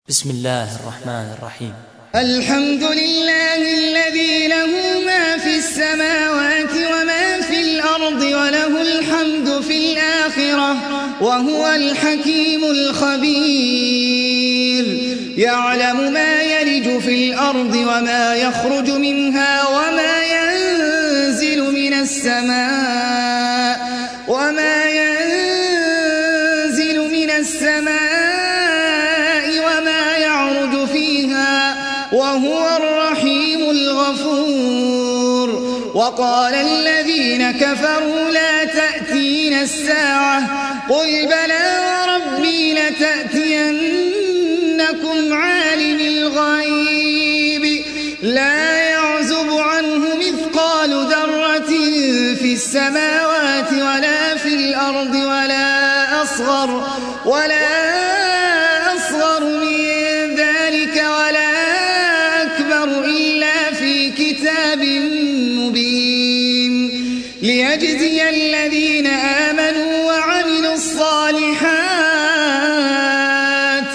بسم الله الرحمن الرحيم. الحمد لله الذي له ما في السماوات وما في الأرض وله الحمد في الآخرة وهو الحكيم الخبير. يعلم ما يلج في الأرض وما يخرج منها وما ينزل من السماء وما يعرج فيها وهو الرحيم الغفور. وقال الذين كفروا لا تأتينا الساعة قل بلى وربي لتأتينكم عالم الغيب لا يعزب عنه مثقال ذرة في السماوات ولا في الأرض ولا أصغر من ذلك ولا أكبر إلا في كتاب مبين ليجزي الذين آمنوا وعملوا الصالحات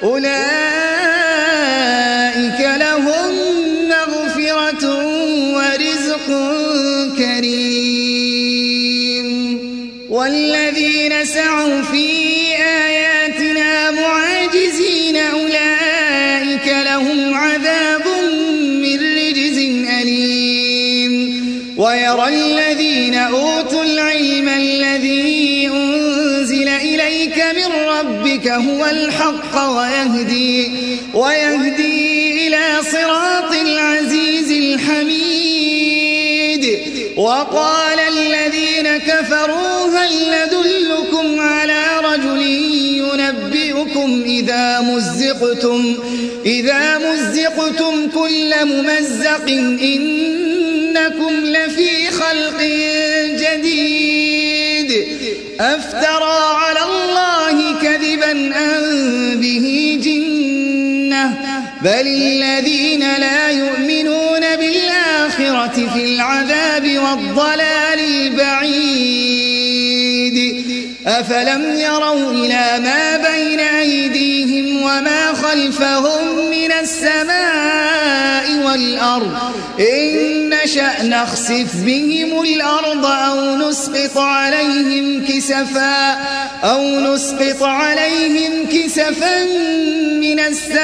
أولئك لهم مغفرة ورزق كريم. والذين سعوا في آياتنا معاجزين أولئك لهم عذاب من رجز أليم. ويرى الذين أوتوا العلم الذي أنزل إليك من ربك هو الحق ويهدي إلى صراط العزيز الحميد. وقال الذين كفروا هل ندلكم على رجل ينبئكم إذا مزقتم كل ممزق إنكم لفي خلق جديد أفترى على الله كذبا أم به جنة بل الذين لا يؤمنون بالآخرة في العذاب والضلال البعيد. أفلم يروا إلى ما بين أيديهم وما خلفهم من السماء والأرض إن نشأ نخسف بهم الأرض أو نسقط عليهم كسفا من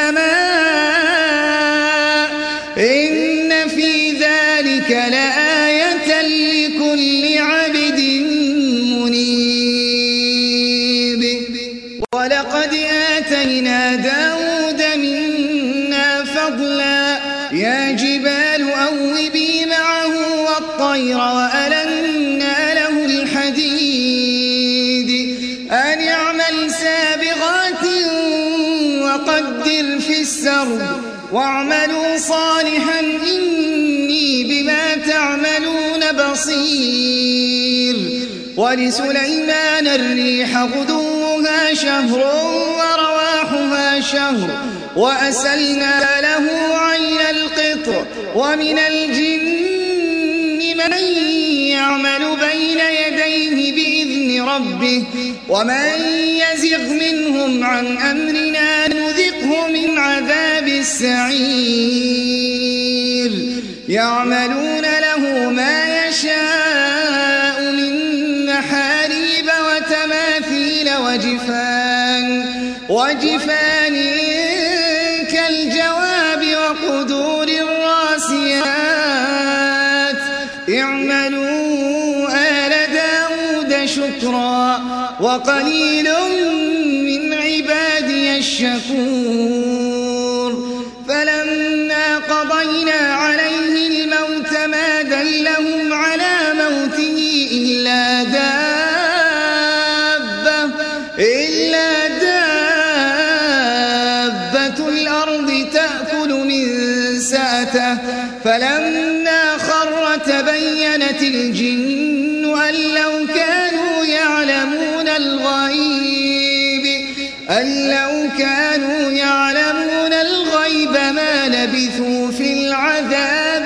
السماء إن في ذلك لآية لكل عبد منيب. ولقد آتينا داود منا فضلا يا جبال أوبي معه والطير وألنا له الحديد أن اعمل سابغات وقدر في السرد واعملوا صالحا إني بما تعملون بصير. ولسليمان الريح غدوها شهر ورواحها شهر وأسلنا له عين القطر. ومن الجن من يعمل بين يديه بإذن ربه ومن يزغ منهم عن أمرنا نذقه من عذاب السعير. يعملون له ما يشاء من محاريب وتماثيل وجفان كالجواب وقدور الراسيات. اعملوا آل داود شكرا وقليل من عبادي الشكور. فلما قضينا عليه الموت ما دلهم على موته إلا دابة الأرض تأكل من سأته. فلما خر تبينت الجن أن لو كانوا يعلمون الغيب ما لبثوا في العذاب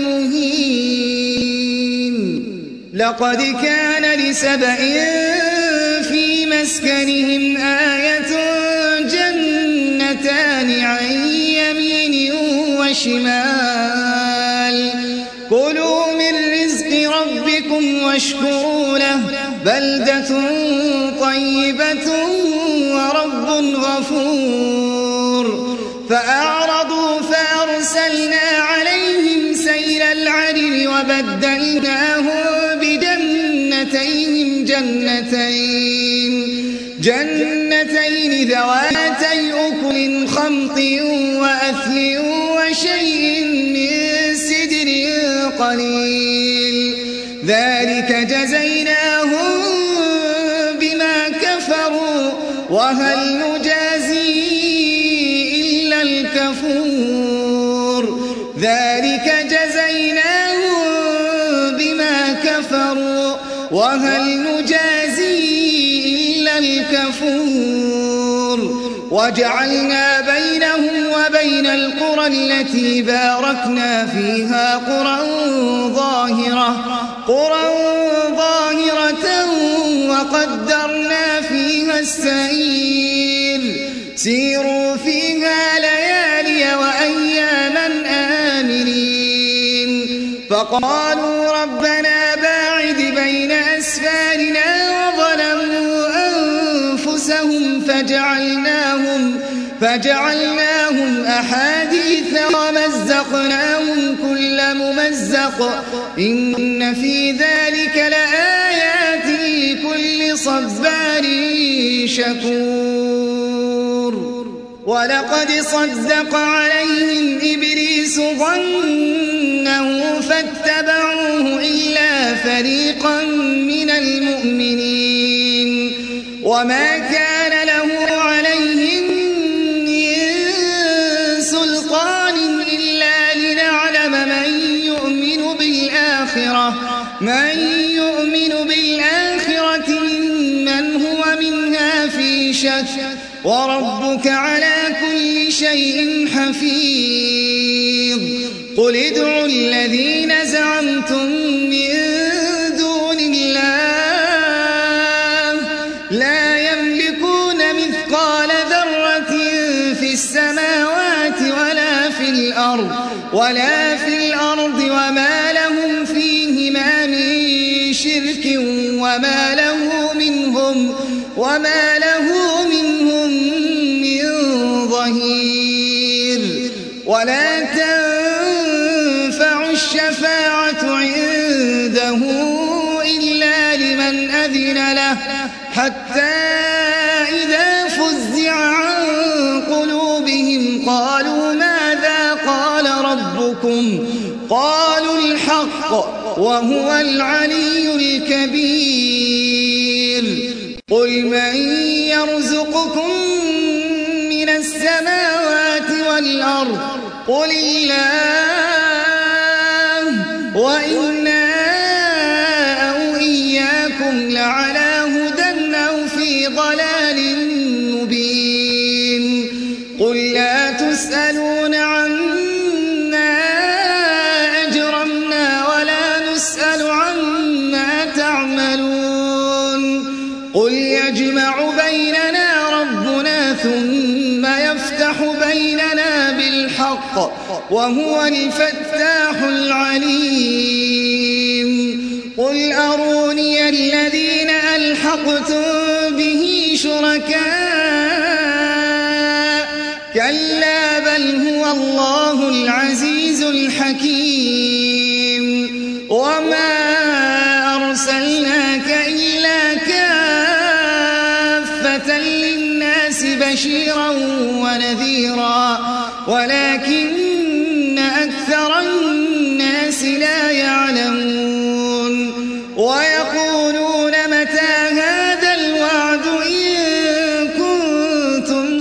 المهين. لقد كان لسبإ في مسكنهم آية جنتان وشمال كلوا من رزق ربكم واشكروا له بلدة طيبة ورب غفور فأعرضوا فأرسلنا عليهم سيل العرم وبدلناهم بجنتين جنتين ذواتي أكل خمط وأثل وشيء من سدر قليل ذلك جزيناهم بما كفروا وهل نجازي إلا الكفور ذلك جزيناهم بما كفروا وهل نجازي إلا الكفور وجعلنا بينهم وبين القرى التي باركنا فيها قرى ظاهرة وقدرنا فيها السير سيروا فيها ليالي وأياما آمنين فقالوا ربنا باعد بين أسفارنا وظلموا أنفسهم فجعلناهم أحاديث ومزقناهم كل ممزق إن في ذلك لآيات لكل صبار شكور ولقد صدق عليهم إبليس ظنه فاتبعوه إلا فريقا من المؤمنين وما كان له عليهم من سلطان إلا لنعلم من يؤمن بالآخرة ممن هو منها في شك وربك على كل شيء حفيظ قل ادعوا الذين زعمتم من دون الله لا يملكون مثقال ذرة في السماوات ولا في الأرض وما لهم فيهما من شرك وما له منهم من ظهير ولا تنفع الشفاعة عنده إلا لمن أذن له حتى إذا فزع عن قلوبهم قالوا ماذا قال ربكم قالوا الحق وهو العلي الكبير قل من يرزقكم من السماوات والأرض قل الله وإنا أو إياكم لعلى هدى أو في ضلال مبين قل لا تسألون عما أجرمنا ولا نسأل عما تعملون قل يجمع بيننا ربنا ثم يفتح بيننا بالحق وهو الفتاح العليم قل أروني الذين ألحقتم به شركاء كلا بل هو الله العزيز الحكيم وما أرسلناك إلا كافة للناس بشيرا ونذيرا ولكن أكثر الناس لا يعلمون ويقولون متى هذا الوعد إن كنتم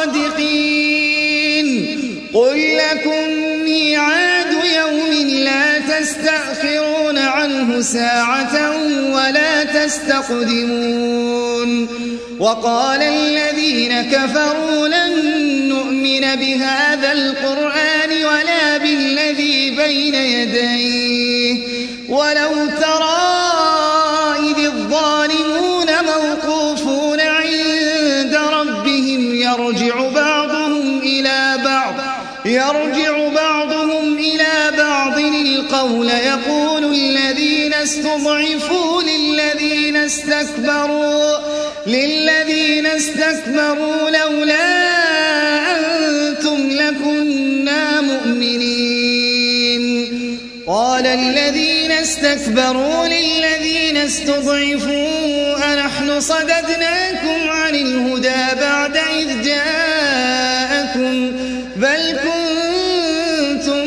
صادقين قل لكم ميعاد يوم لا تستأخرون عنه ساعة ولا تستقدمون وقال الذين كفروا لن نؤمن بهذا القرآن ولا بالذي بين يديه ولو ترى إذ الظالمون موقوفون عند ربهم يرجع بعضهم إلى بعض يرجع بعضهم إلى بعض القول يقول الذين استضعفوا للذين استكبروا لولا أنتم لكنا مؤمنين. قال الذين استكبروا للذين استضعفوا أنحن صددناكم عن الهدى بعد إذ جاءكم بل كنتم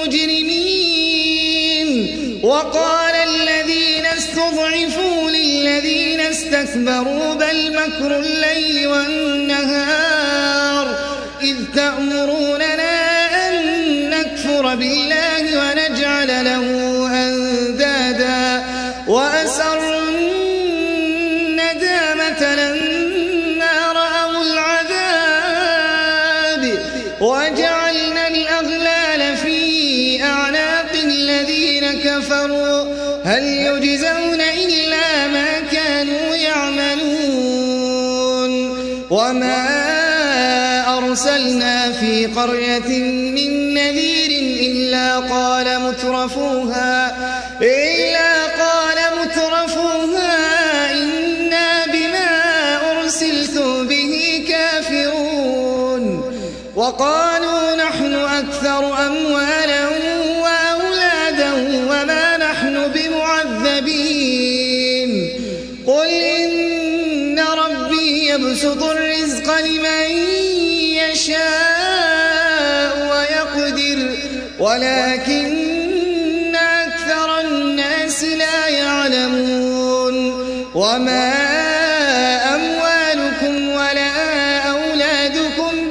مجرمين. وقال الذين استضعفوا للذين استكبروا بل مكر الليل والنهار إذ تأمروننا أن نكفر بالله ونجعل له أندادا وأسروا الندامة لما رأوا العذاب وجعلنا الأغلال في أعناق الذين كفروا هل يجزون إلا ما كانوا يعملون. وما أرسلنا في قرية من نذير إلا قال مترفوها إنا بما أرسلتم به كافرون. وقالوا نحن أكثر أموالا وأولادا وما نحن بمعذبين. قل إن ربي يبسط الرزق لمن يشاء ويقدر ولكن أكثر الناس لا يعلمون. وما أموالكم ولا أولادكم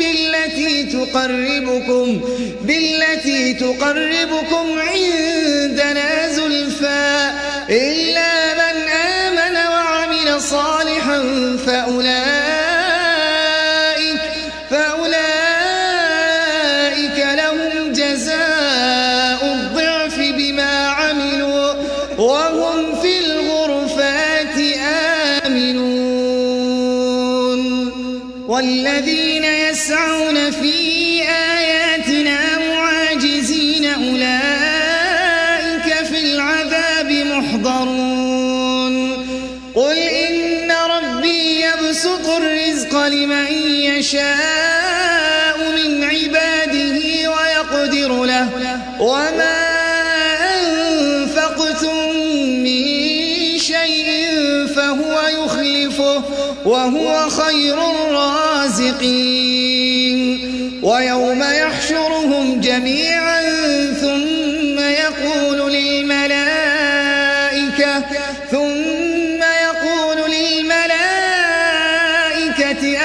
بالتي تقربكم عندنا زلفى إلا من آمن وعمل صالحا فأولئك لهم جزاء الضعف بما عملوا وهم في الغرفات آمنون. والذين يسعون في آياتنا معاجزين أولئك في العذاب محضرون. قل إن ربي يبسط الرزق لمن يشاء من عباده ويقدر له وما أنفقتم من شيء فهو يخلفه وهو خير الرازقين. ويوم يحشرهم جميعا ثم يقول للملائكة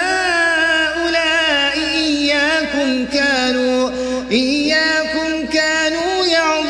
أهؤلاء إياكم كانوا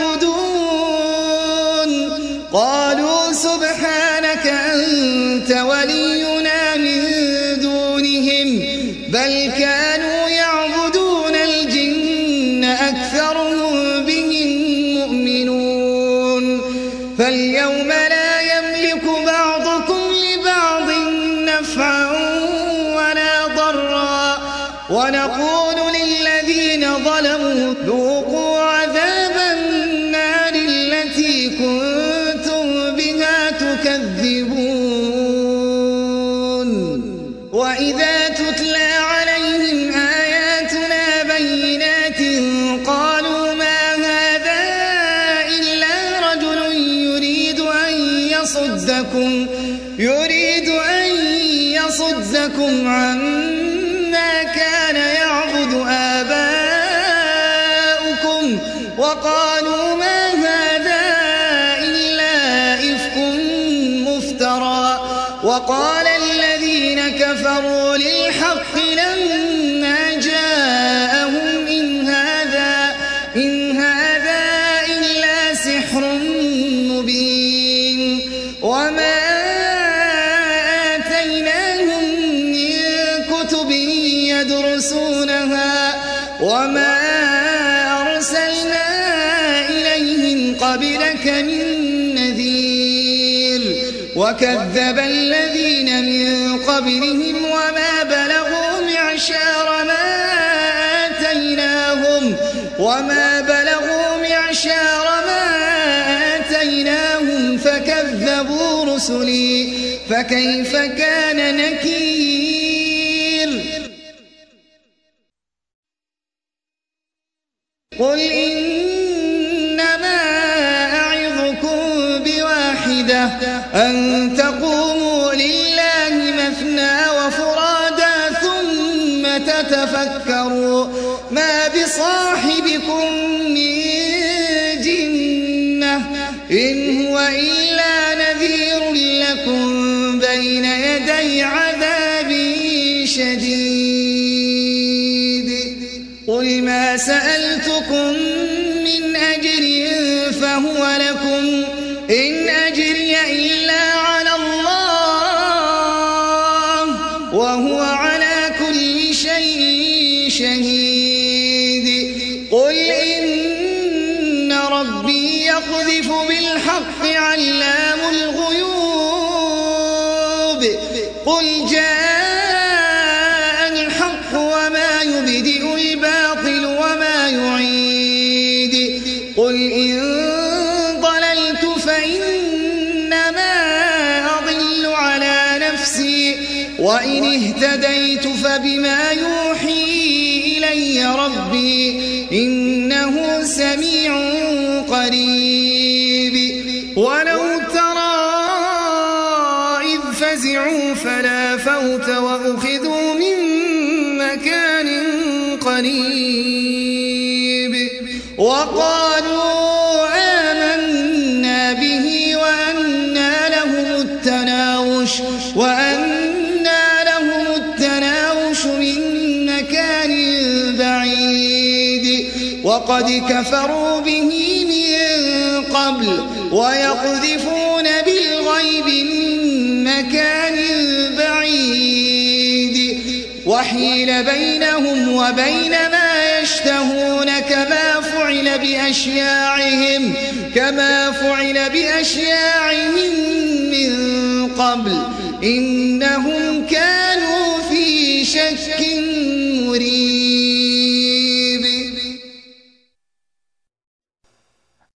يعبدون. قالوا سبحانك أنت ولينا من دونهم بل كانوا يعبدون الجن أكثرهم بهم مؤمنون. فاليوم لا يملك بعضكم لبعض نفعا ولا ضرا ونقول للذين ظلموا ذوقوا عذاب النار التي كنتم بها تكذبون. وإذا تتلى عليهم آياتنا بينات قالوا ما هذا إلا رجل يريد أن يصدكم عما كان يعبد آباؤكم وقالوا ما هذا إلا إفك مفترى. وقال الذين كفروا للحق لما جاءهم إن هذا إلا سحر مبين. وما آتيناهم من كتب يدرسونها وما أرسلنا إليهم قبلك من نذير. وكذب الذين من قبلهم وما بلغوا معشار ما آتيناهم وما بلغوا معشار ما آتيناهم فكذبوا رسلي فكيف كان نكير قل إنما أعظكم بواحدة أن تقوموا لله مثنى وفرادا ثم تتفكروا ما بصاحبكم من جنة إن هو إلا نذير لكم بين يدي عذاب شديد قل ما سألتكم من أجر فهو لكم إن أجري إلا على الله وهو على كل شيء شهيد قل إن ربي يقذف بالحق علام الغيوب قل جاء الحق وما يبدئ الباطل وما يعيد قل إن ضللت فإنما أضل على نفسي وإن اهتديت فبما يوحي إلي ربي إنه سميع قريب ولو ترى إذ فزعوا فلا فوت وأخذوا من مكان قريب وقالوا آمنا به وأنى لهم التناوش من مكان بعيد وقد كفروا به من قبل ويقذفون بالغيب من مكان بعيد وحيل بينهم وبين ما يشتهون كما فعل بأشياعهم من قبل إنهم كانوا في شك